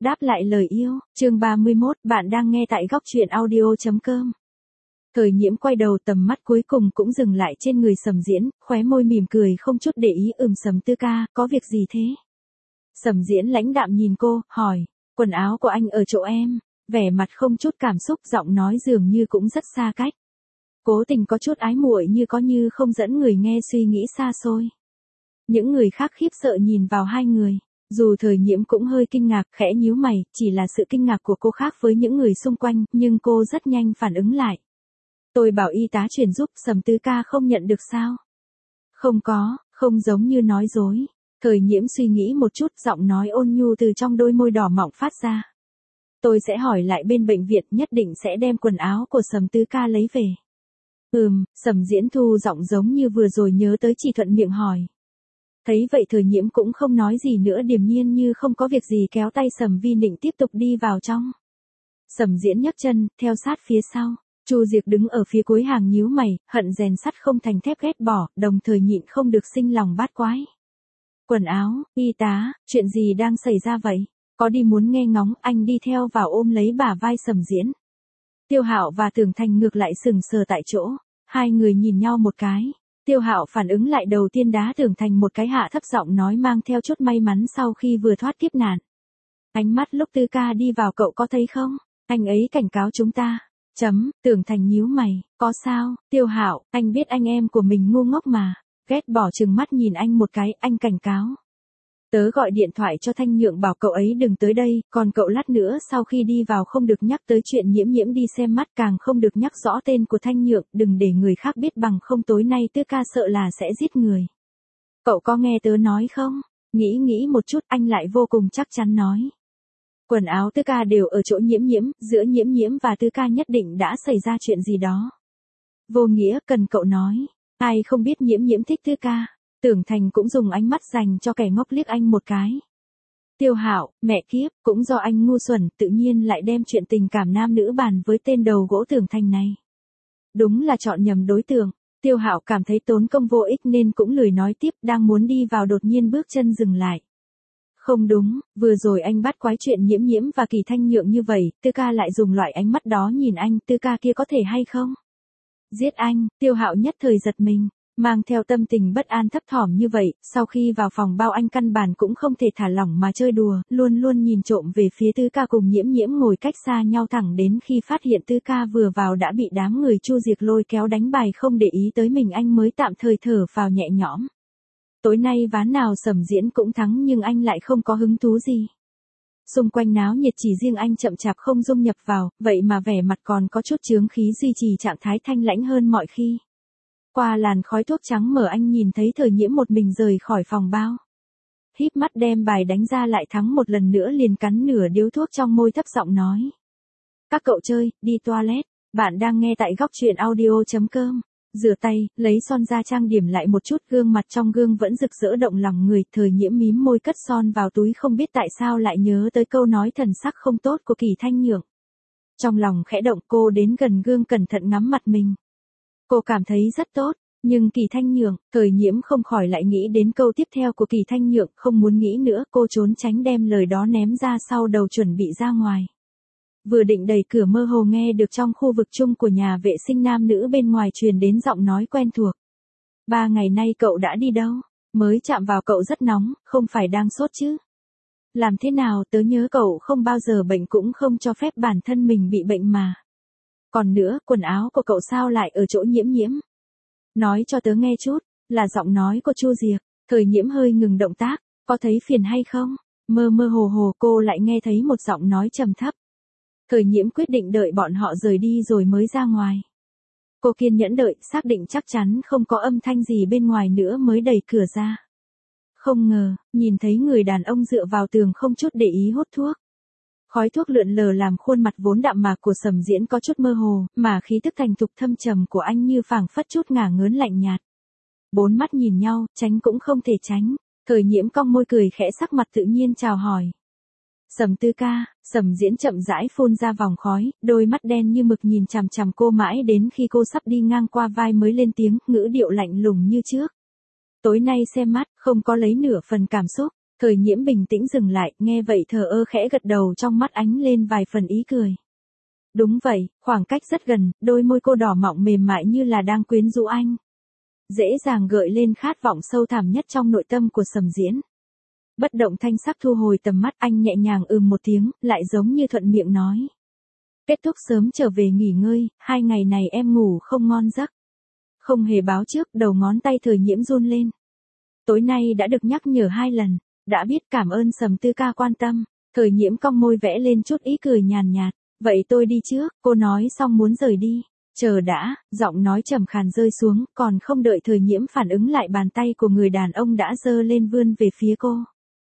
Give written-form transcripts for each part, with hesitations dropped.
Đáp lại lời yêu, chương 31, bạn đang nghe tại góc truyện audio.com. Thời Nhiễm quay đầu, tầm mắt cuối cùng cũng dừng lại trên người Sầm Diễn, khóe môi mỉm cười không chút để ý. Sầm Tư ca, có việc gì thế? Sầm Diễn lãnh đạm nhìn cô, hỏi, quần áo của anh ở chỗ em, vẻ mặt không chút cảm xúc, giọng nói dường như cũng rất xa cách. Cố tình có chút ái muội như có như không, dẫn người nghe suy nghĩ xa xôi. Những người khác khiếp sợ nhìn vào hai người. Dù Thời Nhiễm cũng hơi kinh ngạc, khẽ nhíu mày, chỉ là sự kinh ngạc của cô khác với những người xung quanh, nhưng cô rất nhanh phản ứng lại. Tôi bảo y tá chuyển giúp, Sầm Tư ca không nhận được sao? Không có, không giống như nói dối. Thời Nhiễm suy nghĩ một chút, giọng nói ôn nhu từ trong đôi môi đỏ mọng phát ra. Tôi sẽ hỏi lại bên bệnh viện, nhất định sẽ đem quần áo của Sầm Tư ca lấy về. Sầm Diễn thu giọng giống như vừa rồi nhớ tới, chỉ thuận miệng hỏi. Thấy vậy Thời Nhiễm cũng không nói gì nữa, điềm nhiên như không có việc gì kéo tay Sầm Vi Nịnh tiếp tục đi vào trong. Sầm Diễn nhấc chân, theo sát phía sau. Chu Diệc đứng ở phía cuối hàng nhíu mày, hận rèn sắt không thành thép, ghét bỏ, đồng thời nhịn không được sinh lòng bát quái. Quần áo, y tá, chuyện gì đang xảy ra vậy? Có đi muốn nghe ngóng, anh đi theo vào ôm lấy bả vai Sầm Diễn. Tiêu Hạo và Tưởng Thành ngược lại sững sờ tại chỗ, hai người nhìn nhau một cái. Tiêu Hạo phản ứng lại, đầu tiên đá Tưởng Thành một cái, hạ thấp giọng nói mang theo chút may mắn sau khi vừa thoát kiếp nạn. Ánh mắt lúc Tư ca đi vào cậu có thấy không? Anh ấy cảnh cáo chúng ta. Tưởng Thành nhíu mày, có sao? Tiêu Hạo, anh biết anh em của mình ngu ngốc mà. Ghét bỏ trừng mắt nhìn anh một cái, anh cảnh cáo. Tớ gọi điện thoại cho Thanh Nhượng bảo cậu ấy đừng tới đây, còn cậu lát nữa sau khi đi vào không được nhắc tới chuyện Nhiễm Nhiễm đi xem mắt, càng không được nhắc rõ tên của Thanh Nhượng, đừng để người khác biết, bằng không tối nay Tư ca sợ là sẽ giết người. Cậu có nghe tớ nói không? Nghĩ một chút, anh lại vô cùng chắc chắn nói. Quần áo Tư ca đều ở chỗ Nhiễm Nhiễm, giữa Nhiễm Nhiễm và Tư ca nhất định đã xảy ra chuyện gì đó. Vô nghĩa, cần cậu nói. Ai không biết Nhiễm Nhiễm thích Tư ca. Tưởng Thành cũng dùng ánh mắt dành cho kẻ ngốc liếc anh một cái. Tiêu Hạo, mẹ kiếp, cũng do anh ngu xuẩn, tự nhiên lại đem chuyện tình cảm nam nữ bàn với tên đầu gỗ Tưởng Thành này. Đúng là chọn nhầm đối tượng. Tiêu Hạo cảm thấy tốn công vô ích nên cũng lười nói tiếp, đang muốn đi vào đột nhiên bước chân dừng lại. Không đúng, vừa rồi anh bắt quái chuyện Nhiễm Nhiễm và Kỳ Thanh Nhượng như vậy, Tư ca lại dùng loại ánh mắt đó nhìn anh, Tư ca kia có thể hay không? Giết anh, Tiêu Hạo nhất thời giật mình. Mang theo tâm tình bất an thấp thỏm như vậy, sau khi vào phòng bao anh căn bản cũng không thể thả lỏng mà chơi đùa, luôn luôn nhìn trộm về phía Tư ca cùng Nhiễm Nhiễm ngồi cách xa nhau, thẳng đến khi phát hiện Tư ca vừa vào đã bị đám người Chu Diệc lôi kéo đánh bài không để ý tới mình, anh mới tạm thời thở phào nhẹ nhõm. Tối nay ván nào Sầm Diễn cũng thắng nhưng anh lại không có hứng thú gì. Xung quanh náo nhiệt, chỉ riêng anh chậm chạp không dung nhập vào, vậy mà vẻ mặt còn có chút chướng khí, duy trì trạng thái thanh lãnh hơn mọi khi. Qua làn khói thuốc trắng mở, anh nhìn thấy Thời Nhiễm một mình rời khỏi phòng bao. Híp mắt đem bài đánh ra, lại thắng một lần nữa, liền cắn nửa điếu thuốc trong môi, thấp giọng nói. Các cậu chơi, đi toilet, bạn đang nghe tại góc truyện audio.com. Rửa tay, lấy son ra trang điểm lại một chút, gương mặt trong gương vẫn rực rỡ động lòng người. Thời Nhiễm mím môi cất son vào túi, không biết tại sao lại nhớ tới câu nói thần sắc không tốt của Kỳ Thanh Nhượng. Trong lòng khẽ động, cô đến gần gương cẩn thận ngắm mặt mình. Cô cảm thấy rất tốt, nhưng Kỳ Thanh Nhượng, Thời Nhiễm không khỏi lại nghĩ đến câu tiếp theo của Kỳ Thanh Nhượng, không muốn nghĩ nữa, cô trốn tránh đem lời đó ném ra sau đầu, chuẩn bị ra ngoài. Vừa định đẩy cửa, mơ hồ nghe được trong khu vực chung của nhà vệ sinh nam nữ bên ngoài truyền đến giọng nói quen thuộc. 3 ngày nay cậu đã đi đâu? Mới chạm vào cậu rất nóng, không phải đang sốt chứ? Làm thế nào, tớ nhớ cậu không bao giờ bệnh, cũng không cho phép bản thân mình bị bệnh mà. Còn nữa, quần áo của cậu sao lại ở chỗ Nhiễm Nhiễm? Nói cho tớ nghe chút, là giọng nói của Chu Diệc. Thời Nhiễm hơi ngừng động tác, có thấy phiền hay không? Mơ mơ hồ hồ cô lại nghe thấy một giọng nói trầm thấp. Thời Nhiễm quyết định đợi bọn họ rời đi rồi mới ra ngoài. Cô kiên nhẫn đợi, xác định chắc chắn không có âm thanh gì bên ngoài nữa mới đẩy cửa ra. Không ngờ, nhìn thấy người đàn ông dựa vào tường không chút để ý hút thuốc. Khói thuốc lượn lờ làm khuôn mặt vốn đạm mạc của Sầm Diễn có chút mơ hồ, mà khí tức thành thục thâm trầm của anh như phảng phất chút ngả ngớn lạnh nhạt. Bốn mắt nhìn nhau, tránh cũng không thể tránh. Thời Nhiễm cong môi cười khẽ, sắc mặt tự nhiên chào hỏi. Sầm Tư ca. Sầm Diễn chậm rãi phun ra vòng khói, đôi mắt đen như mực nhìn chằm chằm cô mãi đến khi cô sắp đi ngang qua vai mới lên tiếng, ngữ điệu lạnh lùng như trước. Tối nay xem mắt, không có lấy nửa phần cảm xúc. Thời Nhiễm bình tĩnh dừng lại, nghe vậy thờ ơ khẽ gật đầu, trong mắt ánh lên vài phần ý cười. Đúng vậy, khoảng cách rất gần, đôi môi cô đỏ mọng mềm mại như là đang quyến rũ anh. Dễ dàng gợi lên khát vọng sâu thẳm nhất trong nội tâm của Sầm Diễn. Bất động thanh sắc thu hồi tầm mắt, anh nhẹ nhàng một tiếng, lại giống như thuận miệng nói. Kết thúc sớm trở về nghỉ ngơi, 2 ngày này em ngủ không ngon giấc. Không hề báo trước, đầu ngón tay Thời Nhiễm run lên. Tối nay đã được nhắc nhở 2 lần, đã biết, cảm ơn Sầm Tư ca quan tâm. Thời Nhiễm cong môi vẽ lên chút ý cười nhàn nhạt. Vậy tôi đi trước, cô nói xong muốn rời đi. Chờ đã, giọng nói trầm khàn rơi xuống, còn không đợi Thời Nhiễm phản ứng lại, bàn tay của người đàn ông đã giơ lên vươn về phía cô.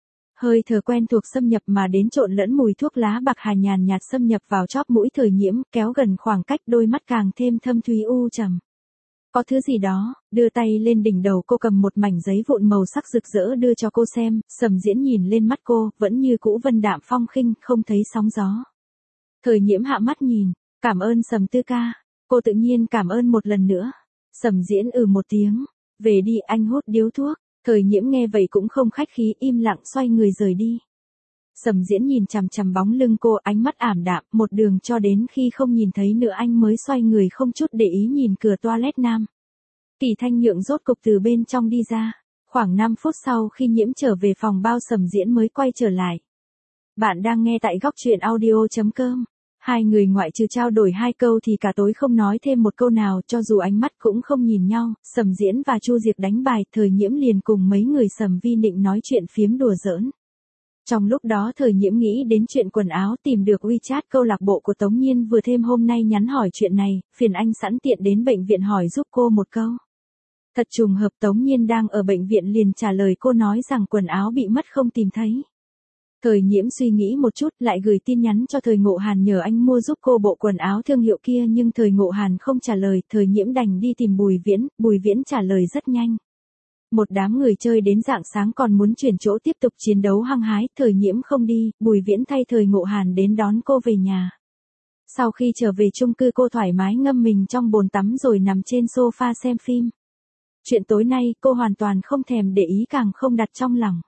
Hơi thở quen thuộc xâm nhập mà đến, trộn lẫn mùi thuốc lá bạc hà nhàn nhạt xâm nhập vào chóp mũi Thời Nhiễm, kéo gần khoảng cách, đôi mắt càng thêm thâm thúy u trầm. Có thứ gì đó, đưa tay lên đỉnh đầu cô, cầm một mảnh giấy vụn màu sắc rực rỡ đưa cho cô xem. Sầm Diễn nhìn lên mắt cô, vẫn như cũ vân đạm phong khinh, không thấy sóng gió. Thời Nhiễm hạ mắt nhìn, cảm ơn Sầm Tư ca. Cô tự nhiên cảm ơn một lần nữa. Sầm Diễn một tiếng, về đi, anh hút điếu thuốc. Thời Nhiễm nghe vậy cũng không khách khí, im lặng xoay người rời đi. Sầm Diễn nhìn chằm chằm bóng lưng cô, ánh mắt ảm đạm, một đường cho đến khi không nhìn thấy nữa anh mới xoay người không chút để ý nhìn cửa toilet nam. Kỳ Thanh Nhượng rốt cục từ bên trong đi ra. Khoảng 5 phút sau khi Nhiễm trở về phòng bao, Sầm Diễn mới quay trở lại. Bạn đang nghe tại góc truyện audio.com. Hai người ngoại trừ trao đổi 2 câu thì cả tối không nói thêm một câu nào, cho dù ánh mắt cũng không nhìn nhau. Sầm Diễn và Chu Diệc đánh bài, Thời Nhiễm liền cùng mấy người Sầm Vi Nịnh nói chuyện phiếm đùa giỡn. Trong lúc đó Thời Nhiễm nghĩ đến chuyện quần áo, tìm được WeChat câu lạc bộ của Tống Nhiên vừa thêm hôm nay nhắn hỏi chuyện này, phiền anh sẵn tiện đến bệnh viện hỏi giúp cô một câu. Thật trùng hợp, Tống Nhiên đang ở bệnh viện liền trả lời cô, nói rằng quần áo bị mất không tìm thấy. Thời Nhiễm suy nghĩ một chút, lại gửi tin nhắn cho Thời Ngộ Hàn nhờ anh mua giúp cô bộ quần áo thương hiệu kia, nhưng Thời Ngộ Hàn không trả lời. Thời Nhiễm đành đi tìm Bùi Viễn trả lời rất nhanh. Một đám người chơi đến rạng sáng còn muốn chuyển chỗ tiếp tục chiến đấu hăng hái. Thời Nhiễm không đi, Bùi Viễn thay Thời Ngộ Hàn đến đón cô về nhà. Sau khi trở về chung cư, cô thoải mái ngâm mình trong bồn tắm rồi nằm trên sofa xem phim. Chuyện tối nay cô hoàn toàn không thèm để ý, càng không đặt trong lòng.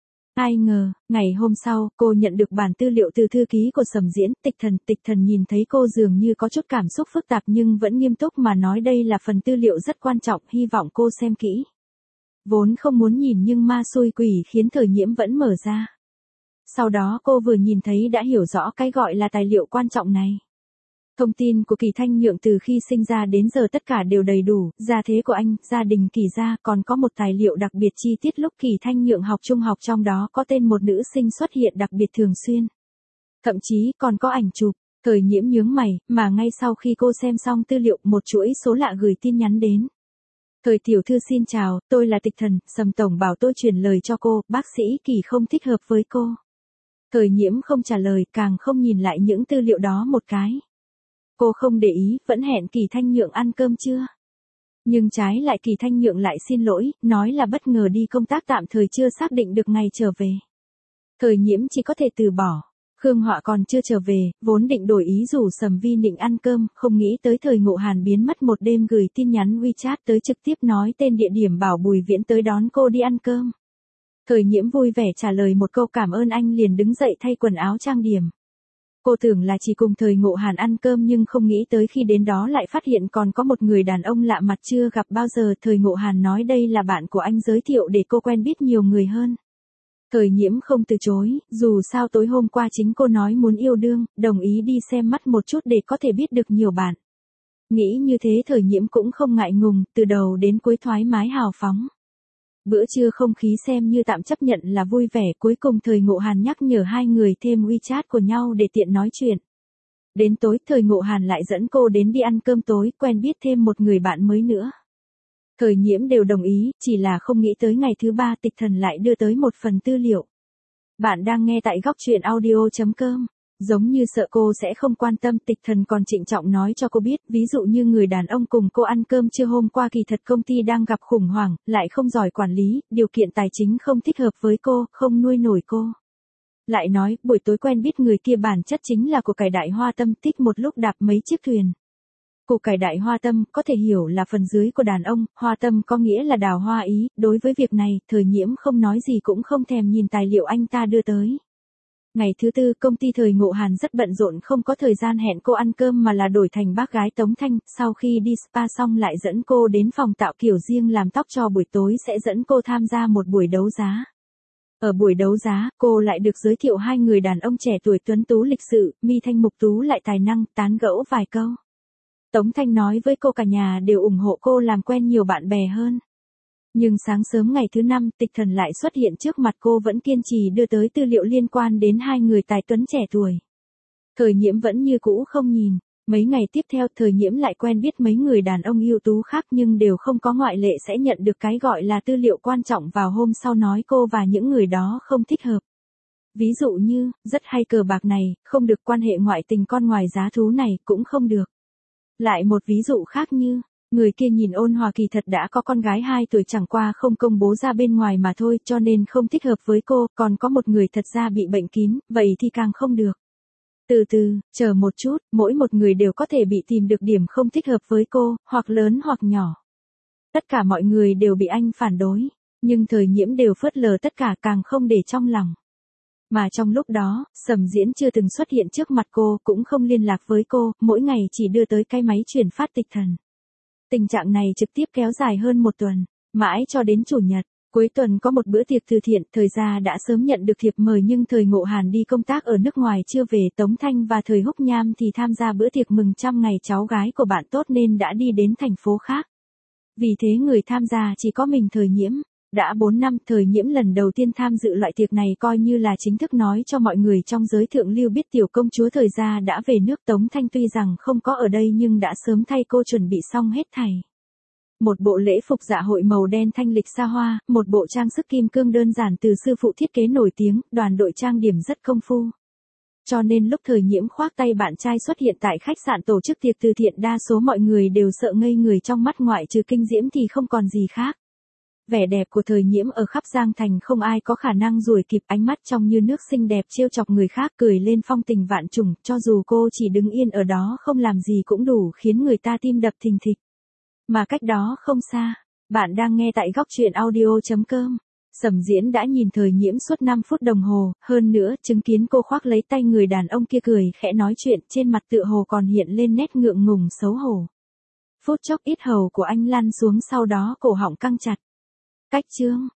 Ai ngờ, ngày hôm sau, cô nhận được bản tư liệu từ thư ký của Sầm Diễn. Tịch thần nhìn thấy cô dường như có chút cảm xúc phức tạp nhưng vẫn nghiêm túc mà nói đây là phần tư liệu rất quan trọng, hy vọng cô xem kỹ. Vốn không muốn nhìn nhưng ma xui quỷ khiến Thời Nhiễm vẫn mở ra. Sau đó cô vừa nhìn thấy đã hiểu rõ cái gọi là tài liệu quan trọng này. Thông tin của Kỳ Thanh Nhượng từ khi sinh ra đến giờ tất cả đều đầy đủ, gia thế của anh, gia đình Kỳ gia, còn có một tài liệu đặc biệt chi tiết lúc Kỳ Thanh Nhượng học trung học, trong đó có tên một nữ sinh xuất hiện đặc biệt thường xuyên. Thậm chí còn có ảnh chụp. Thời Nhiễm nhướng mày, mà ngay sau khi cô xem xong tư liệu, một chuỗi số lạ gửi tin nhắn đến. Thời tiểu thư xin chào, tôi là Tịch Thần, Sầm tổng bảo tôi truyền lời cho cô, bác sĩ Kỳ không thích hợp với cô. Thời Nhiễm không trả lời, càng không nhìn lại những tư liệu đó một cái. Cô không để ý, vẫn hẹn Kỳ Thanh Nhượng ăn cơm chưa? Nhưng trái lại Kỳ Thanh Nhượng lại xin lỗi, nói là bất ngờ đi công tác tạm thời chưa xác định được ngày trở về. Thời Nhiễm chỉ có thể từ bỏ. Khương Họa còn chưa trở về, vốn định đổi ý rủ Sầm Vi Nịnh ăn cơm, không nghĩ tới Thời Ngộ Hàn biến mất một đêm, gửi tin nhắn WeChat tới trực tiếp nói tên địa điểm bảo Bùi Viễn tới đón cô đi ăn cơm. Thời Nhiễm vui vẻ trả lời một câu cảm ơn anh liền đứng dậy thay quần áo trang điểm. Cô tưởng là chỉ cùng Thời Ngộ Hàn ăn cơm nhưng không nghĩ tới khi đến đó lại phát hiện còn có một người đàn ông lạ mặt chưa gặp bao giờ. Thời Ngộ Hàn nói đây là bạn của anh, giới thiệu để cô quen biết nhiều người hơn. Thời Nhiễm không từ chối, dù sao tối hôm qua chính cô nói muốn yêu đương, đồng ý đi xem mắt một chút để có thể biết được nhiều bạn. Nghĩ như thế Thời Nhiễm cũng không ngại ngùng, từ đầu đến cuối thoải mái hào phóng. Bữa trưa không khí xem như tạm chấp nhận là vui vẻ, cuối cùng Thời Ngộ Hàn nhắc nhở 2 người thêm WeChat của nhau để tiện nói chuyện. Đến tối Thời Ngộ Hàn lại dẫn cô đến đi ăn cơm tối, quen biết thêm một người bạn mới nữa. Thời Nhiễm đều đồng ý, chỉ là không nghĩ tới ngày thứ 3 Tịch Thần lại đưa tới một phần tư liệu. Bạn đang nghe tại góc truyện audio.com. Giống như sợ cô sẽ không quan tâm, Tịch Thần còn trịnh trọng nói cho cô biết, ví dụ như người đàn ông cùng cô ăn cơm trưa hôm qua kỳ thật công ty đang gặp khủng hoảng, lại không giỏi quản lý, điều kiện tài chính không thích hợp với cô, không nuôi nổi cô. Lại nói, buổi tối quen biết người kia bản chất chính là của cải đại hoa tâm, tích một lúc đạp mấy chiếc thuyền. Củ cải đại hoa tâm có thể hiểu là phần dưới của đàn ông, hoa tâm có nghĩa là đào hoa ý, đối với việc này, Thời Nhiễm không nói gì cũng không thèm nhìn tài liệu anh ta đưa tới. Ngày thứ tư, công ty Thời Ngộ Hàn rất bận rộn không có thời gian hẹn cô ăn cơm mà là đổi thành bác gái Tống Thanh, sau khi đi spa xong lại dẫn cô đến phòng tạo kiểu riêng làm tóc cho buổi tối sẽ dẫn cô tham gia một buổi đấu giá. Ở buổi đấu giá, cô lại được giới thiệu hai người đàn ông trẻ tuổi tuấn tú lịch sự, mi thanh mục tú lại tài năng, tán gẫu vài câu. Tống Thanh nói với cô cả nhà đều ủng hộ cô làm quen nhiều bạn bè hơn. Nhưng sáng sớm ngày thứ năm, Tịch Thần lại xuất hiện trước mặt cô vẫn kiên trì đưa tới tư liệu liên quan đến hai người tài tuấn trẻ tuổi. Thời Nhiễm vẫn như cũ không nhìn. Mấy ngày tiếp theo, Thời Nhiễm lại quen biết mấy người đàn ông ưu tú khác nhưng đều không có ngoại lệ sẽ nhận được cái gọi là tư liệu quan trọng vào hôm sau nói cô và những người đó không thích hợp. Ví dụ như, rất hay cờ bạc này, không được quan hệ ngoại tình con ngoài giá thú này, cũng không được. Lại một ví dụ khác như, người kia nhìn ôn hòa kỳ thật đã có con gái 2 tuổi chẳng qua không công bố ra bên ngoài mà thôi cho nên không thích hợp với cô, còn có một người thật ra bị bệnh kín, vậy thì càng không được. Từ từ, chờ một chút, mỗi một người đều có thể bị tìm được điểm không thích hợp với cô, hoặc lớn hoặc nhỏ. Tất cả mọi người đều bị anh phản đối, nhưng Thời Nhiễm đều phớt lờ tất cả càng không để trong lòng. Mà trong lúc đó, Sầm Diễn chưa từng xuất hiện trước mặt cô, cũng không liên lạc với cô, mỗi ngày chỉ đưa tới cái máy truyền phát Tịch Thần. Tình trạng này trực tiếp kéo dài hơn một tuần, mãi cho đến Chủ nhật. Cuối tuần có một bữa tiệc từ thiện, Thời gia đã sớm nhận được thiệp mời nhưng Thời Ngộ Hàn đi công tác ở nước ngoài chưa về, Tống Thanh và Thời Húc Nham thì tham gia bữa tiệc mừng trăm ngày cháu gái của bạn tốt nên đã đi đến thành phố khác. Vì thế người tham gia chỉ có mình Thời Nhiễm. Đã 4 năm, Thời Nhiễm lần đầu tiên tham dự loại tiệc này coi như là chính thức nói cho mọi người trong giới thượng lưu biết tiểu công chúa Thời gia đã về nước. Tống Thanh tuy rằng không có ở đây nhưng đã sớm thay cô chuẩn bị xong hết thảy. Một bộ lễ phục dạ hội màu đen thanh lịch xa hoa, một bộ trang sức kim cương đơn giản từ sư phụ thiết kế nổi tiếng, đoàn đội trang điểm rất công phu. Cho nên lúc Thời Nhiễm khoác tay bạn trai xuất hiện tại khách sạn tổ chức tiệc từ thiện đa số mọi người đều sợ ngây người trong mắt ngoại trừ Kinh Diễm thì không còn gì khác. Vẻ đẹp của Thời Nhiễm ở khắp Giang Thành không ai có khả năng đuổi kịp, ánh mắt trong như nước xinh đẹp trêu chọc người khác cười lên phong tình vạn trùng, cho dù cô chỉ đứng yên ở đó không làm gì cũng đủ khiến người ta tim đập thình thịch. Mà cách đó không xa, bạn đang nghe tại góc truyện audio.com. Sầm Diễn đã nhìn Thời Nhiễm suốt 5 phút đồng hồ, hơn nữa chứng kiến cô khoác lấy tay người đàn ông kia cười khẽ nói chuyện trên mặt tựa hồ còn hiện lên nét ngượng ngùng xấu hổ. Phút chốc yết hầu của anh lăn xuống sau đó cổ họng căng chặt. Cách chương